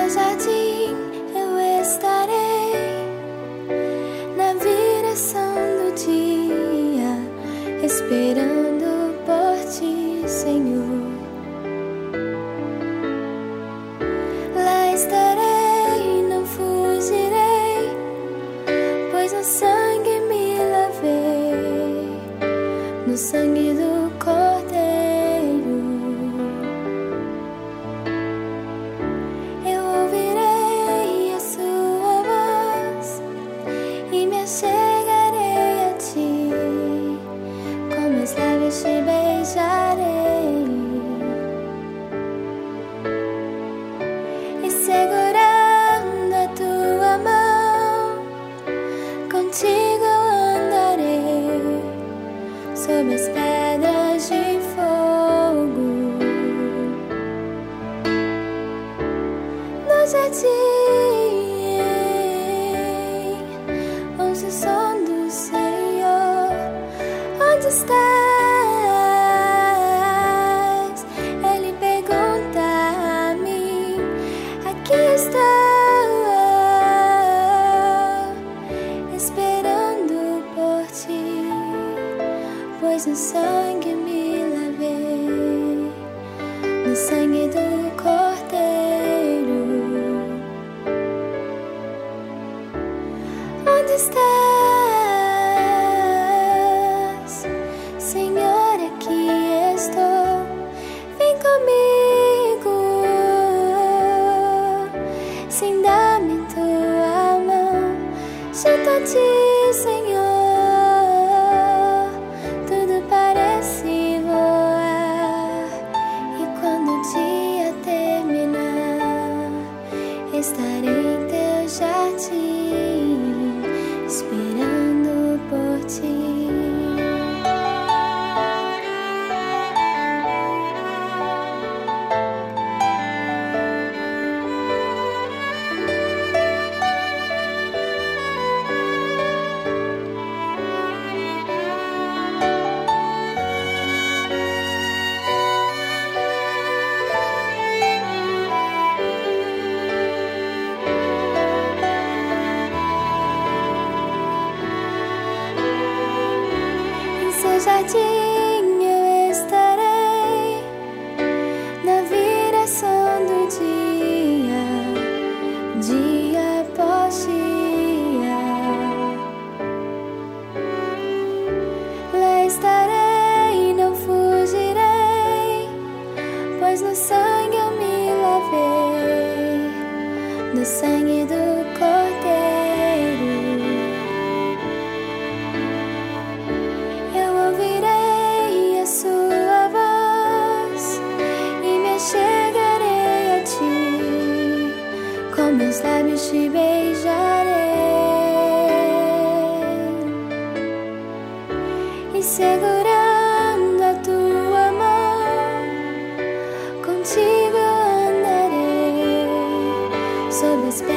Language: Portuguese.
seu jardim eu estarei, na viração do dia, esperando por ti, Senhor. Lá estarei, não fugirei, pois no sangue me lavei, no sangue do Cordeiro. Eu ouvirei a sua voz e me achegarei a ti, com meus lábios te beijarei, e segurando a tua mão, contigo andarei sob as pedras de fogo. No jardim ouço o som do Senhor. Onde estás? Ele pergunta a mim. Aqui estou, esperando por ti, pois no sangue me lavei, no sangue do Cordeiro. Onde estás, Senhor? Aqui estou. Vem comigo, sem dar-me tua mão, junto a ti, Senhor. Tudo parece voar, e quando o dia terminar, estarei em teu jardim, esperando por ti. Em seu jardim eu estarei, na viração do dia, dia após dia. Lá estarei, não fugirei, pois no sangue eu me lavei, no sangue do Cordeiro. Eu ouvirei a sua voz e me achegarei a ti, com meus lábios te beijarei, e segurando a tua mão, contigo andarei sob as pedras